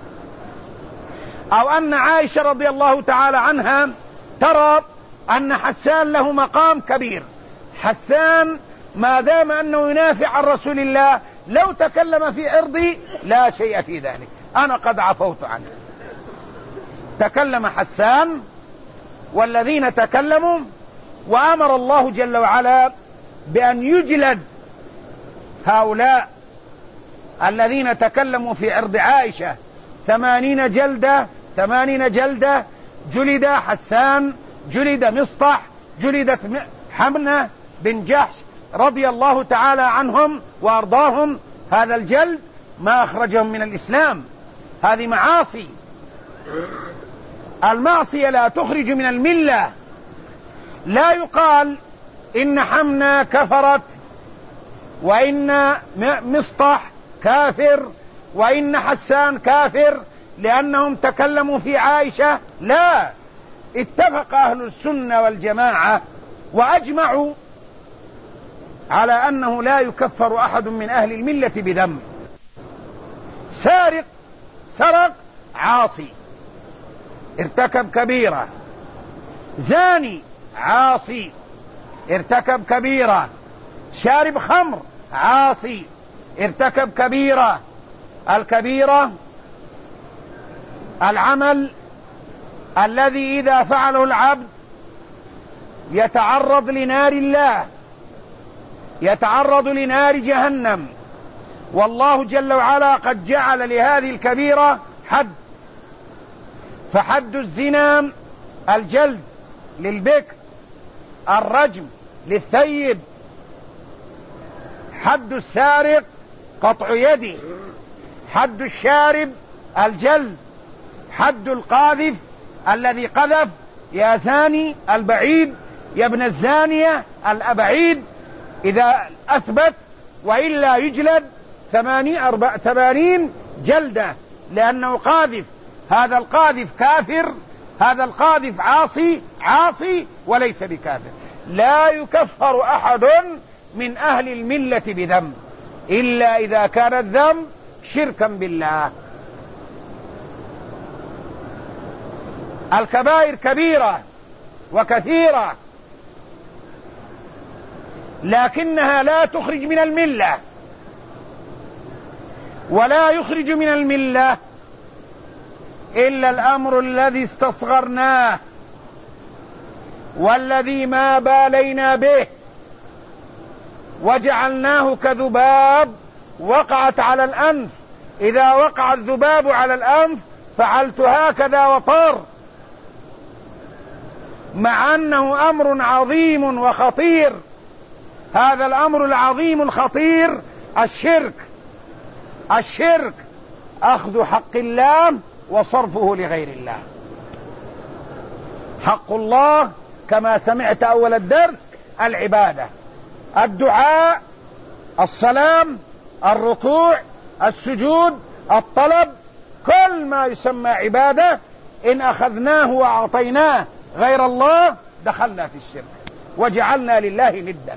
أو أن عائشة رضي الله تعالى عنها ترى أن حسان له مقام كبير. حسان ما دام أنه ينافع عن رسول الله لو تكلم في عرضي لا شيء في ذلك، أنا قد عفوت عنه. تكلم حسان والذين تكلموا، وأمر الله جل وعلا بأن يجلد هؤلاء الذين تكلموا في عرض عائشة ثمانين جلدة ثمانين جلدة. جلد حسان، جلد مصطح، جلدت حمنة بن جحش رضي الله تعالى عنهم وأرضاهم. هذا الجلد ما أخرجهم من الإسلام، هذه معاصي. المعصية لا تخرج من الملة. لا يقال إن حمنة كفرت وإن مصطح كافر وإن حسان كافر لأنهم تكلموا في عائشة. لا، اتفق أهل السنة والجماعة وأجمعوا على أنه لا يكفر أحد من أهل الملة بذنب. سارق سرق عاصي ارتكب كبيرة، زاني عاصي ارتكب كبيرة، شارب خمر عاصي ارتكب كبيرة. الكبيرة العمل الذي إذا فعله العبد يتعرض لنار الله، يتعرض لنار جهنم، والله جل وعلا قد جعل لهذه الكبيرة حد. فحد الزنا الجلد للبكر، الرجم للثيب، حد السارق قطع يده، حد الشارب الجلد، حد القاذف الذي قذف يا زاني البعيد يا ابن الزانية الأبعيد إذا أثبت، وإلا يجلد ثمانين جلدة لأنه قاذف. هذا القاذف كافر، هذا القاذف عاصي عاصي وليس بكافر. لا يكفر أحد من أهل الملة بذنب إلا إذا كان الذنب شركا بالله. الكبائر كبيرة وكثيرة لكنها لا تخرج من الملة، ولا يخرج من الملة إلا الأمر الذي استصغرناه والذي ما بالينا به وجعلناه كذباب وقعت على الأنف. إذا وقع الذباب على الأنف فعلت هكذا وطار، مع أنه أمر عظيم وخطير. هذا الأمر العظيم الخطير الشرك. الشرك أخذ حق الله وصرفه لغير الله. حق الله كما سمعت أول الدرس العبادة، الدعاء، السلام، الركوع، السجود، الطلب، كل ما يسمى عبادة إن أخذناه وأعطيناه غير الله دخلنا في الشرك وجعلنا لله ندا.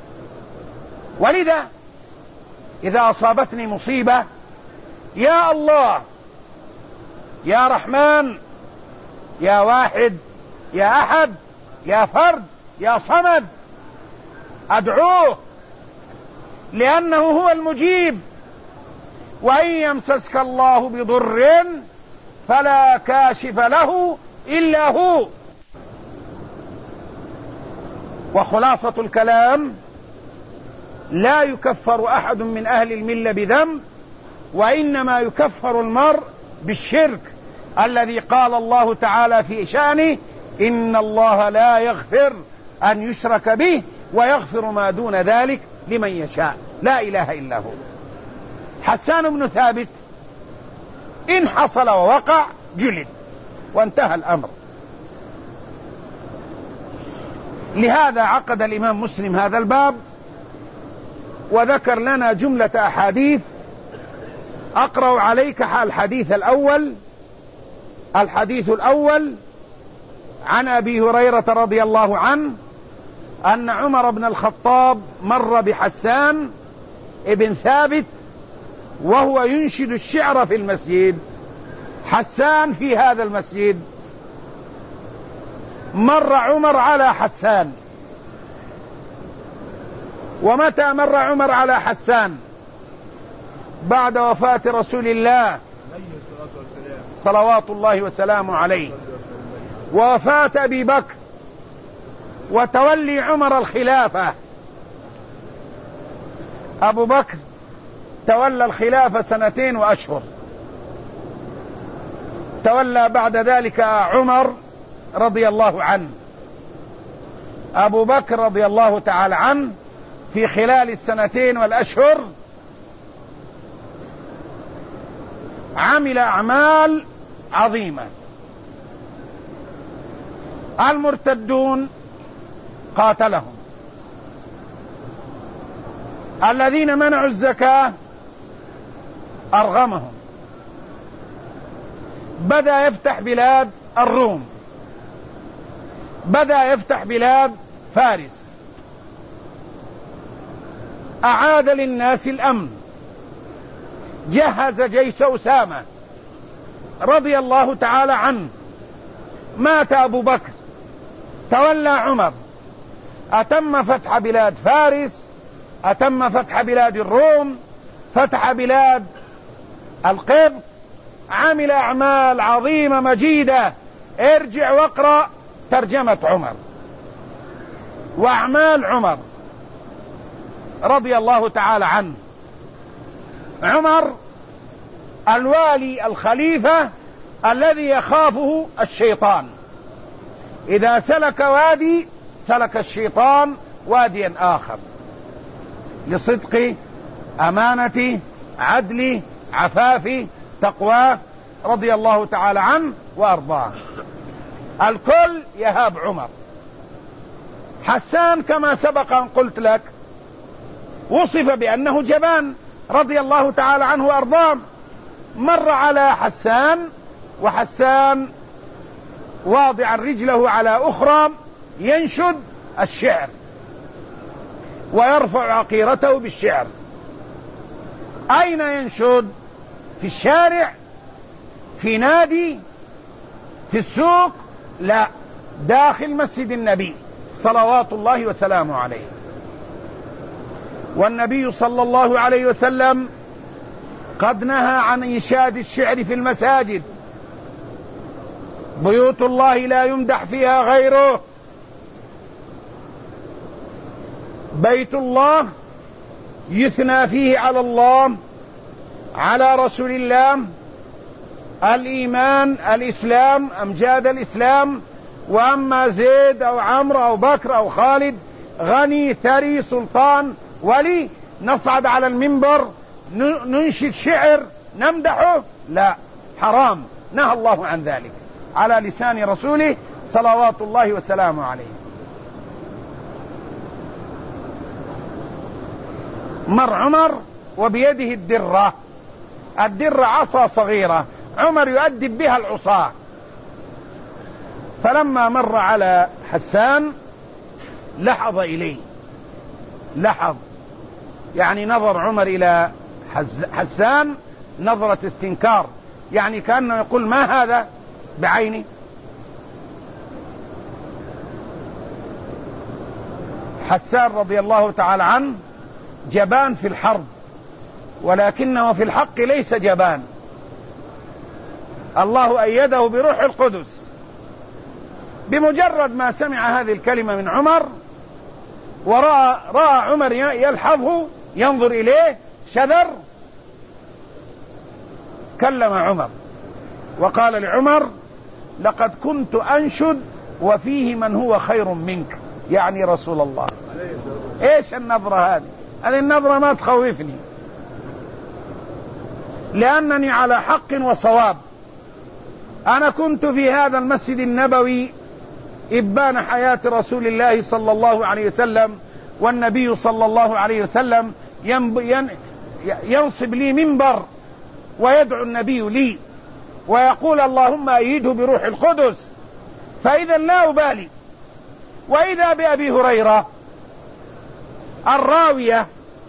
ولذا إذا أصابتني مصيبة يا الله يا رحمن يا واحد يا أحد يا فرد يا صمد أدعوه لأنه هو المجيب. وإن يمسسك الله بضر فلا كاشف له إلا هو. وخلاصة الكلام لا يكفر أحد من أهل الملة بذنب، وإنما يكفر المرء بالشرك الذي قال الله تعالى في شأنه إن الله لا يغفر أن يشرك به ويغفر ما دون ذلك لمن يشاء. لا إله إلا هو. حسان بن ثابت إن حصل ووقع جلد وانتهى الأمر. لهذا عقد الإمام مسلم هذا الباب وذكر لنا جملة أحاديث. أقرأ عليك الحديث الأول. الحديث الأول عن أبي هريرة رضي الله عنه أن عمر بن الخطاب مر بحسان ابن ثابت وهو ينشد الشعر في المسجد. حسان في هذا المسجد، مر عمر على حسان. ومتى مر عمر على حسان؟ بعد وفاة رسول الله صلوات الله وسلامه عليه، ووفاة أبي بكر، وتولي عمر الخلافة. أبو بكر تولى الخلافة سنتين وأشهر، تولى بعد ذلك عمر رضي الله عنه. أبو بكر رضي الله تعالى عنه في خلال السنتين والأشهر عمل أعمال عظيمة. المرتدون قاتلهم، الذين منعوا الزكاة أرغمهم، بدأ يفتح بلاد الروم، بدأ يفتح بلاد فارس، أعاد للناس الأمن، جهز جيش أسامة رضي الله تعالى عنه. مات أبو بكر، تولى عمر، أتم فتح بلاد فارس، أتم فتح بلاد الروم، فتح بلاد القبط، عمل أعمال عظيمة مجيدة. ارجع واقرأ ترجمة عمر وأعمال عمر رضي الله تعالى عنه. عمر الوالي الخليفة الذي يخافه الشيطان، إذا سلك وادي سلك الشيطان واديا آخر، لصدق أمانة عدل عفاف تقواه رضي الله تعالى عنه وأرضاه. الكل يهاب عمر. حسان كما سبق أن قلت لك وصف بأنه جبان رضي الله تعالى عنه وأرضاه. مر على حسان وحسان واضعا رجله على أخرى ينشد الشعر ويرفع عقيرته بالشعر. أين ينشد؟ في الشارع؟ في نادي؟ في السوق؟ لا، داخل مسجد النبي صلوات الله وسلامه عليه. والنبي صلى الله عليه وسلم قد نهى عن إنشاد الشعر في المساجد. بيوت الله لا يمدح فيها غيره. بيت الله يثنى فيه على الله، على رسول الله، الإيمان، الإسلام، أمجاد الإسلام. وأما زيد أو عمرو أو بكر أو خالد، غني ثري سلطان ولي، نصعد على المنبر ننشد شعر نمدحه؟ لا، حرام، نهى الله عن ذلك على لسان رسوله صلوات الله وسلامه عليه. مر عمر وبيده الدرة. الدرة عصا صغيرة عمر يؤدب بها العصاة. فلما مر على حسان لحظ إليه، لحظ يعني نظر عمر إلى حسان نظرة استنكار، يعني كأنه يقول ما هذا بعيني. حسان رضي الله تعالى عنه جبان في الحرب، ولكنه في الحق ليس جبان. الله أيده بروح القدس. بمجرد ما سمع هذه الكلمة من عمر ورأى رأى عمر يلحظه ينظر إليه، شذر، كلم عمر وقال لعمر: لقد كنت أنشد وفيه من هو خير منك، يعني رسول الله. ايش النظرة هذه؟ هذه النظرة ما تخوفني، لأنني على حق وصواب. أنا كنت في هذا المسجد النبوي إبان حياة رسول الله صلى الله عليه وسلم، والنبي صلى الله عليه وسلم ينصب لي منبر ويدعو النبي لي ويقول: اللهم أيده بروح القدس. فإذا لا أبالي وإذا بأبي هريرة الراوية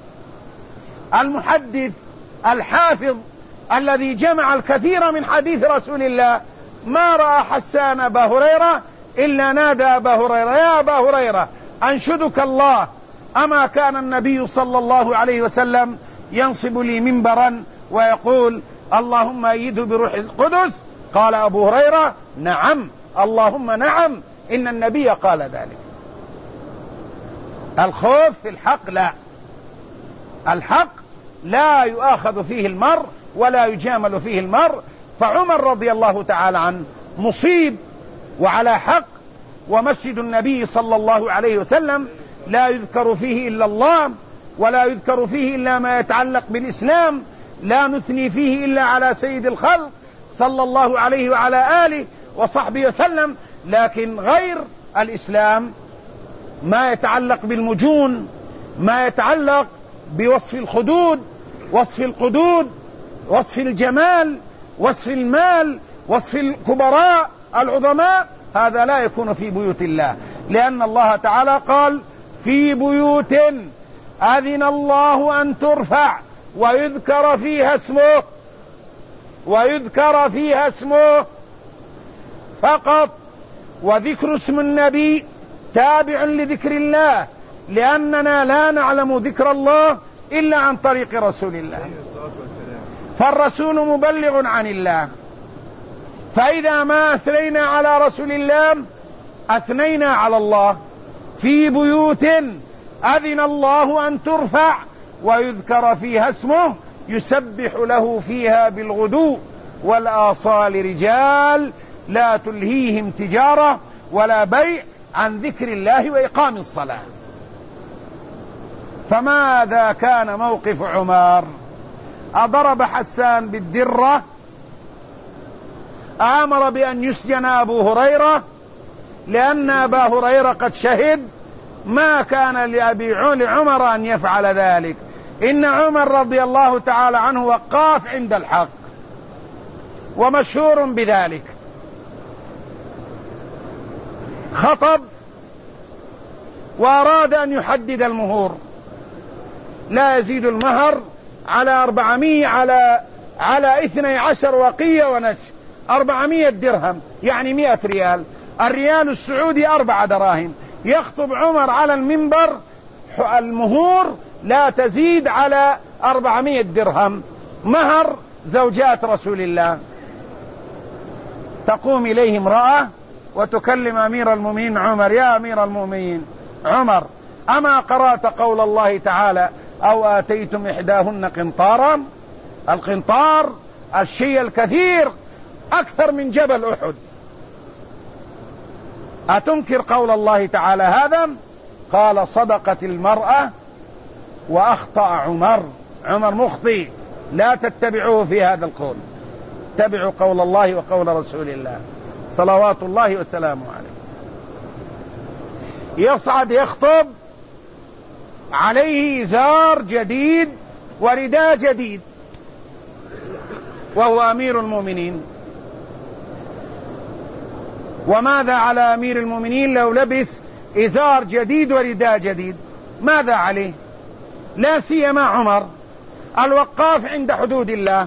المحدث الحافظ الذي جمع الكثير من حديث رسول الله ما رأى حسان أبا هريرة إلا نادى أبا هريرة: يا أبا هريرة أنشدك الله، أما كان النبي صلى الله عليه وسلم ينصب لي منبرا ويقول اللهم أيده بروح القدس؟ قال أبو هريرة: نعم اللهم نعم، إن النبي قال ذلك. الخوف في الحق لا، الحق لا يؤاخذ فيه المرء ولا يجامل فيه المرء. فعمر رضي الله تعالى عنه مصيب وعلى حق، ومسجد النبي صلى الله عليه وسلم لا يذكر فيه إلا الله، ولا يذكر فيه إلا ما يتعلق بالإسلام، لا نثني فيه إلا على سيد الخلق صلى الله عليه وعلى آله وصحبه وسلم. لكن غير الإسلام ما يتعلق بالمجون، ما يتعلق بوصف الخدود، وصف القدود، وصف الجمال، وصف المال، وصف الكبراء العظماء، هذا لا يكون في بيوت الله، لأن الله تعالى قال: في بيوت أذن الله أن ترفع ويذكر فيها اسمه، ويذكر فيها اسمه فقط. وذكر اسم النبي تابع لذكر الله، لأننا لا نعلم ذكر الله إلا عن طريق رسول الله، فالرسول مبلغ عن الله. فإذا ما أثنينا على رسول الله أثنينا على الله. في بيوت أذن الله أن ترفع ويذكر فيها اسمه يسبح له فيها بالغدو والآصال رجال لا تلهيهم تجارة ولا بيع عن ذكر الله وإقام الصلاة. فماذا كان موقف عمر؟ أضرب حسان بالدرة، آمر بأن يسجن أبو هريرة، لأن أبا هريرة قد شهد. ما كان لأبي عمر أن يفعل ذلك، إن عمر رضي الله تعالى عنه وقاف عند الحق ومشهور بذلك. خطب وأراد أن يحدد المهور، لا يزيد المهر على أربعمائة على على اثني عشر وقية ونصف، أربعمائة درهم يعني مئة ريال، الريال السعودي أربعة دراهم. يخطب عمر على المنبر: المهور لا تزيد على أربعمائة درهم، مهر زوجات رسول الله. تقوم إليه امرأة وتكلم أمير المؤمنين عمر: يا أمير المؤمنين عمر، أما قرأت قول الله تعالى: أو آتيتم إحداهن قنطارا؟ القنطار الشيء الكثير أكثر من جبل أحد. أتنكر قول الله تعالى هذا؟ قال: صدقت المرأة وأخطأ عمر. عمر مخطئ، لا تتبعوه في هذا القول، اتبعوا قول الله وقول رسول الله صلوات الله وسلامه عليه. يصعد يخطب عليه إزار جديد ورداء جديد وهو أمير المؤمنين. وماذا على أمير المؤمنين لو لبس إزار جديد ورداء جديد؟ ماذا عليه؟ لا سيما عمر الوقاف عند حدود الله.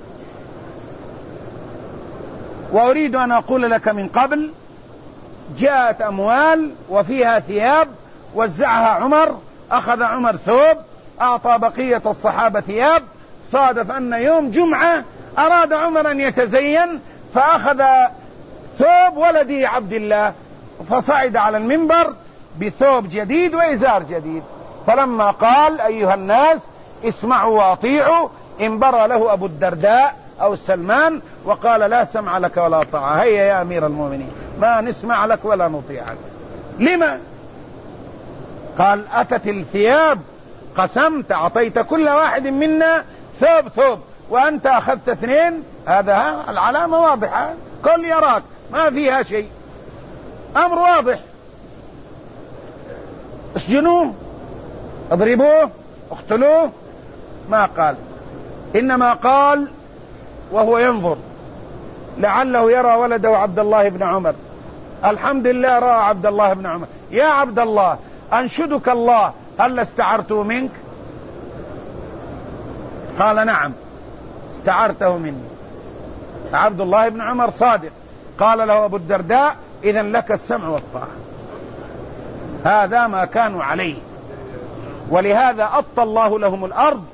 وأريد أن أقول لك من قبل: جاءت أموال وفيها ثياب وزعها عمر، أخذ عمر ثوب، أعطى بقية الصحابة ثياب. صادف أن يوم جمعة أراد عمر أن يتزين، فأخذ ثوب ولدي عبد الله، فصعد على المنبر بثوب جديد وإزار جديد. فلما قال: أيها الناس اسمعوا وأطيعوا، انبرى له أبو الدرداء أو سلمان وقال: لا سمع لك ولا طاعة، هيا يا أمير المؤمنين، ما نسمع لك ولا نطيعك. لما؟ قال: أتت الثياب، قسمت، أعطيت كل واحد منا ثوب ثوب، وأنت أخذت اثنين. هذا العلامة واضحة، كل يراك، ما فيها شيء، أمر واضح. اسجنوه، اضربوه، اقتلوه. ما قال، إنما قال وهو ينظر لعله يرى ولده عبد الله بن عمر. الحمد لله رأى عبد الله بن عمر، يا عبد الله أنشدك الله هل استعرته منك؟ قال نعم استعرته مني. عبد الله بن عمر صادق. قال له أبو الدرداء إذن لك السمع والطاعة. هذا ما كانوا عليه، ولهذا أطى الله لهم الأرض،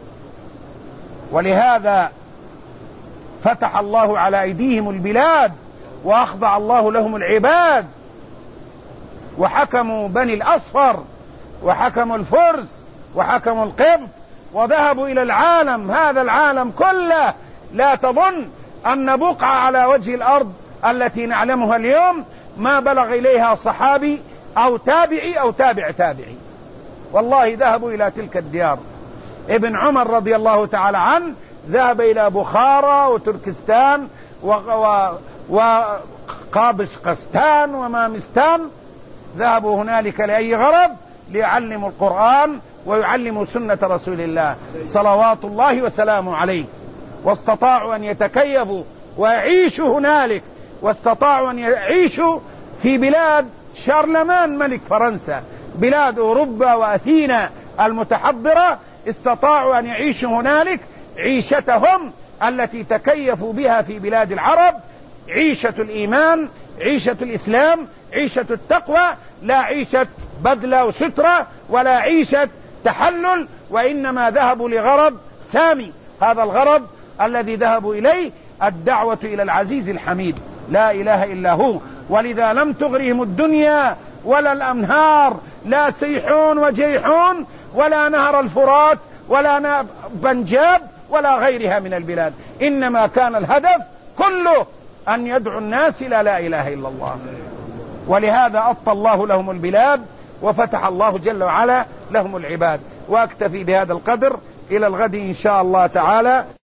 ولهذا فتح الله على أيديهم البلاد، وأخضع الله لهم العباد، وحكموا بني الأصفر، وحكموا الفرس، وحكموا القبط، وذهبوا إلى العالم. هذا العالم كله لا تظن أن بقعة على وجه الأرض التي نعلمها اليوم ما بلغ إليها صحابي أو تابعي أو تابع تابعي، والله ذهبوا إلى تلك الديار. ابن عمر رضي الله تعالى عنه ذهب إلى بخارى وتركستان وقابسقستان ومامستان، ذهبوا هنالك لأي غرض؟ ليعلموا القرآن ويعلموا سنة رسول الله صلوات الله وسلامه عليه، واستطاعوا أن يتكيفوا ويعيشوا هنالك، واستطاعوا أن يعيشوا في بلاد شارلمان ملك فرنسا، بلاد أوروبا وأثينا المتحضرة، استطاعوا أن يعيشوا هنالك عيشتهم التي تكيفوا بها في بلاد العرب، عيشة الإيمان، عيشة الإسلام، عيشة التقوى، لا عيشة بدلة وسترة، ولا عيشة تحلل، وإنما ذهبوا لغرض سامي. هذا الغرض الذي ذهبوا إليه الدعوة إلى العزيز الحميد لا إله إلا هو. ولذا لم تغرهم الدنيا ولا الأنهار، لا سيحون وجيحون ولا نهر الفرات ولا بنجاب ولا غيرها من البلاد، إنما كان الهدف كله أن يدعو الناس إلى لا إله إلا الله. ولهذا أطى الله لهم البلاد، وفتح الله جل وعلا لهم العباد. وأكتفي بهذا القدر، إلى الغد إن شاء الله تعالى.